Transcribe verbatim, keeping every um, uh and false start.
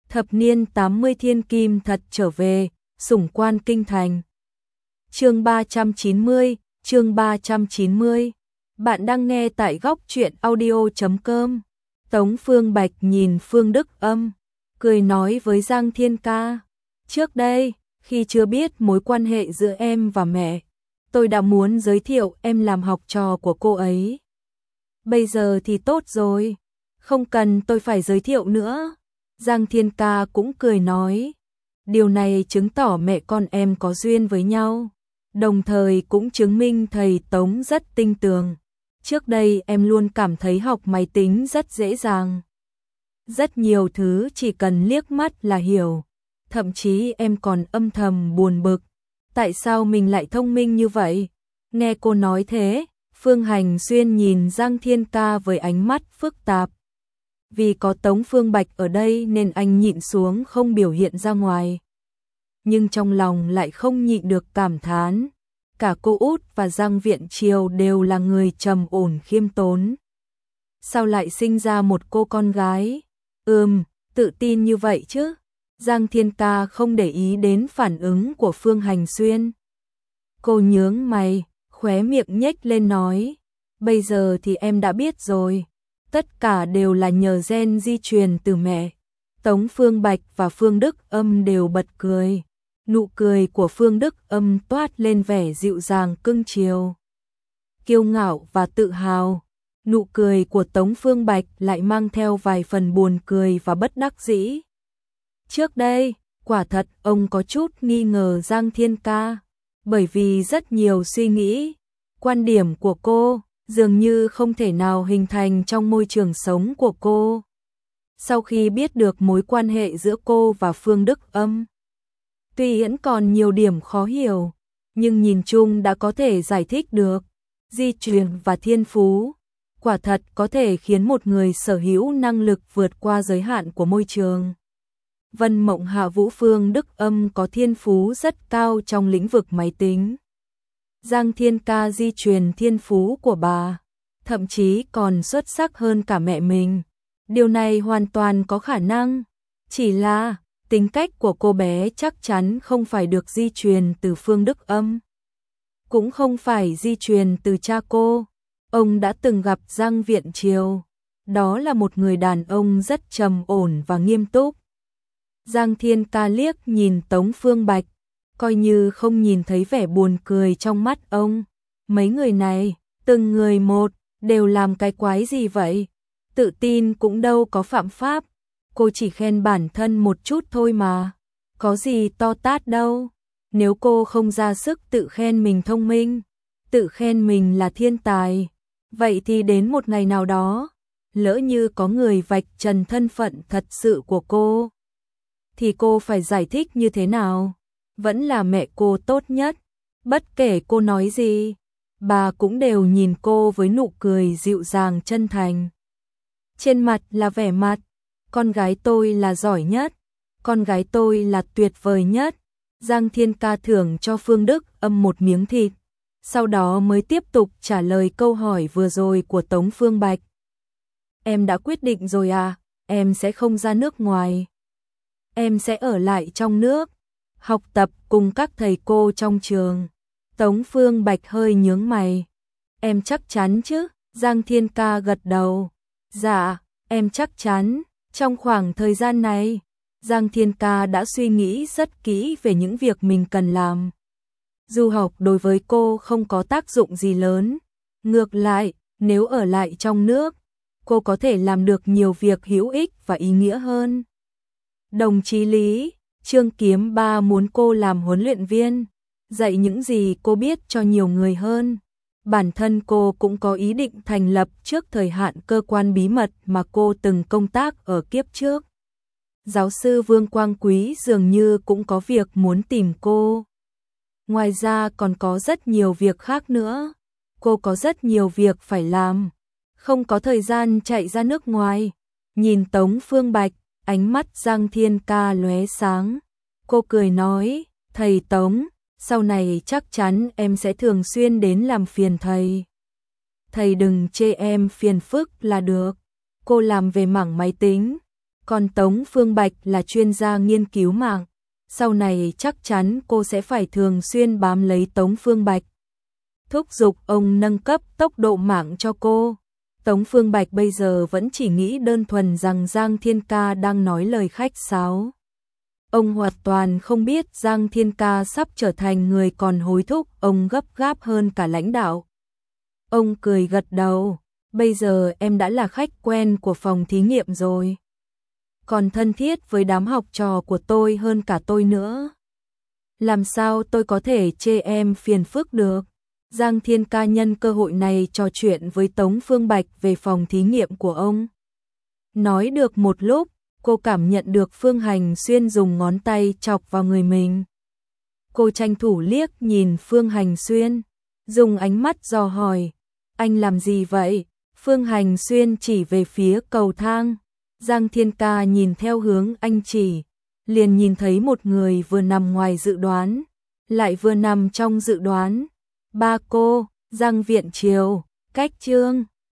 Thập niên tám mươi thiên kim thật trở về, sủng quan kinh thành. Chương ba trăm chín mươi, chương ba trăm chín mươi. Bạn đang nghe tại góc truyện audio chấm com. Tống Phương Bạch nhìn Phương Đức Âm, cười nói với Giang Thiên Ca, trước đây, khi chưa biết mối quan hệ giữa em và mẹ, tôi đã muốn giới thiệu em làm học trò của cô ấy. Bây giờ thì tốt rồi, không cần tôi phải giới thiệu nữa. Giang Thiên Ca cũng cười nói, điều này chứng tỏ mẹ con em có duyên với nhau, đồng thời cũng chứng minh thầy Tống rất tinh tường. Trước đây em luôn cảm thấy học máy tính rất dễ dàng. Rất nhiều thứ chỉ cần liếc mắt là hiểu, thậm chí em còn âm thầm buồn bực. Tại sao mình lại thông minh như vậy? Nghe cô nói thế, Phương Hành Xuyên nhìn Giang Thiên Ca với ánh mắt phức tạp. Vì có Tống Phương Bạch ở đây nên anh nhịn xuống không biểu hiện ra ngoài. Nhưng trong lòng lại không nhịn được cảm thán. Cả cô Út và Giang Viện Triều đều là người trầm ổn khiêm tốn. Sao lại sinh ra một cô con gái? Ừm, tự tin như vậy chứ? Giang Thiên Ca không để ý đến phản ứng của Phương Hành Xuyên. Cô nhướng mày, khóe miệng nhếch lên nói, bây giờ thì em đã biết rồi. Tất cả đều là nhờ gen di truyền từ mẹ. Tống Phương Bạch và Phương Đức Âm đều bật cười. Nụ cười của Phương Đức Âm toát lên vẻ dịu dàng cưng chiều, kiêu ngạo và tự hào. Nụ cười của Tống Phương Bạch lại mang theo vài phần buồn cười và bất đắc dĩ. Trước đây, quả thật ông có chút nghi ngờ Giang Thiên Ca, bởi vì rất nhiều suy nghĩ, quan điểm của cô dường như không thể nào hình thành trong môi trường sống của cô. Sau khi biết được mối quan hệ giữa cô và Phương Đức Âm, tuy vẫn còn nhiều điểm khó hiểu, nhưng nhìn chung đã có thể giải thích được. Di truyền và thiên phú, quả thật có thể khiến một người sở hữu năng lực vượt qua giới hạn của môi trường. Vân Mộng Hạ Vũ Phương Đức Âm có thiên phú rất cao trong lĩnh vực máy tính. Giang Thiên Ca di truyền thiên phú của bà, thậm chí còn xuất sắc hơn cả mẹ mình. Điều này hoàn toàn có khả năng, chỉ là tính cách của cô bé chắc chắn không phải được di truyền từ Phương Đức Âm, cũng không phải di truyền từ cha cô. Ông đã từng gặp Giang Viện Triều, đó là một người đàn ông rất trầm ổn và nghiêm túc. Giang Thiên Ca liếc nhìn Tống Phương Bạch, coi như không nhìn thấy vẻ buồn cười trong mắt ông. Mấy người này, từng người một, đều làm cái quái gì vậy? Tự tin cũng đâu có phạm pháp. Cô chỉ khen bản thân một chút thôi mà, có gì to tát đâu. Nếu cô không ra sức tự khen mình thông minh, tự khen mình là thiên tài, vậy thì đến một ngày nào đó, lỡ như có người vạch trần thân phận thật sự của cô, thì cô phải giải thích như thế nào? Vẫn là mẹ cô tốt nhất. Bất kể cô nói gì, bà cũng đều nhìn cô với nụ cười dịu dàng chân thành. Trên mặt là vẻ mặt, con gái tôi là giỏi nhất, con gái tôi là tuyệt vời nhất. Giang Thiên Ca thưởng cho Phương Đức Âm một miếng thịt, sau đó mới tiếp tục trả lời câu hỏi vừa rồi của Tống Phương Bạch. Em đã quyết định rồi à? Em sẽ không ra nước ngoài. Em sẽ ở lại trong nước, học tập cùng các thầy cô trong trường. Tống Phương Bạch hơi nhướng mày. Em chắc chắn chứ? Giang Thiên Ca gật đầu. Dạ, em chắc chắn. Trong khoảng thời gian này, Giang Thiên Ca đã suy nghĩ rất kỹ về những việc mình cần làm. Du học đối với cô không có tác dụng gì lớn. Ngược lại, nếu ở lại trong nước, cô có thể làm được nhiều việc hữu ích và ý nghĩa hơn. Đồng chí Lý, Trương Kiếm Ba muốn cô làm huấn luyện viên, dạy những gì cô biết cho nhiều người hơn. Bản thân cô cũng có ý định thành lập trước thời hạn cơ quan bí mật mà cô từng công tác ở kiếp trước. Giáo sư Vương Quang Quý dường như cũng có việc muốn tìm cô. Ngoài ra còn có rất nhiều việc khác nữa. Cô có rất nhiều việc phải làm, không có thời gian chạy ra nước ngoài. Nhìn Tống Phương Bạch, ánh mắt Giang Thiên Ca lóe sáng. Cô cười nói, thầy Tống, sau này chắc chắn em sẽ thường xuyên đến làm phiền thầy. Thầy đừng chê em phiền phức là được. Cô làm về mảng máy tính, Còn Tống Phương Bạch là chuyên gia nghiên cứu mạng, sau này chắc chắn cô sẽ phải thường xuyên bám lấy Tống Phương Bạch, thúc giục ông nâng cấp tốc độ mạng cho cô. Tống Phương Bạch bây giờ vẫn chỉ nghĩ đơn thuần rằng Giang Thiên Ca đang nói lời khách sáo. Ông hoàn toàn không biết Giang Thiên Ca sắp trở thành người còn hối thúc ông gấp gáp hơn cả lãnh đạo. Ông cười gật đầu, bây giờ em đã là khách quen của phòng thí nghiệm rồi. Còn thân thiết với đám học trò của tôi hơn cả tôi nữa. Làm sao tôi có thể chê em phiền phức được? Giang Thiên Ca nhân cơ hội này trò chuyện với Tống Phương Bạch về phòng thí nghiệm của ông. Nói được một lúc, cô cảm nhận được Phương Hành Xuyên dùng ngón tay chọc vào người mình. Cô tranh thủ liếc nhìn Phương Hành Xuyên, dùng ánh mắt dò hỏi, anh làm gì vậy? Phương Hành Xuyên chỉ về phía cầu thang. Giang Thiên Ca nhìn theo hướng anh chỉ, liền nhìn thấy một người vừa nằm ngoài dự đoán, lại vừa nằm trong dự đoán. Ba cô, Giang Viện Triều, Cách Trương.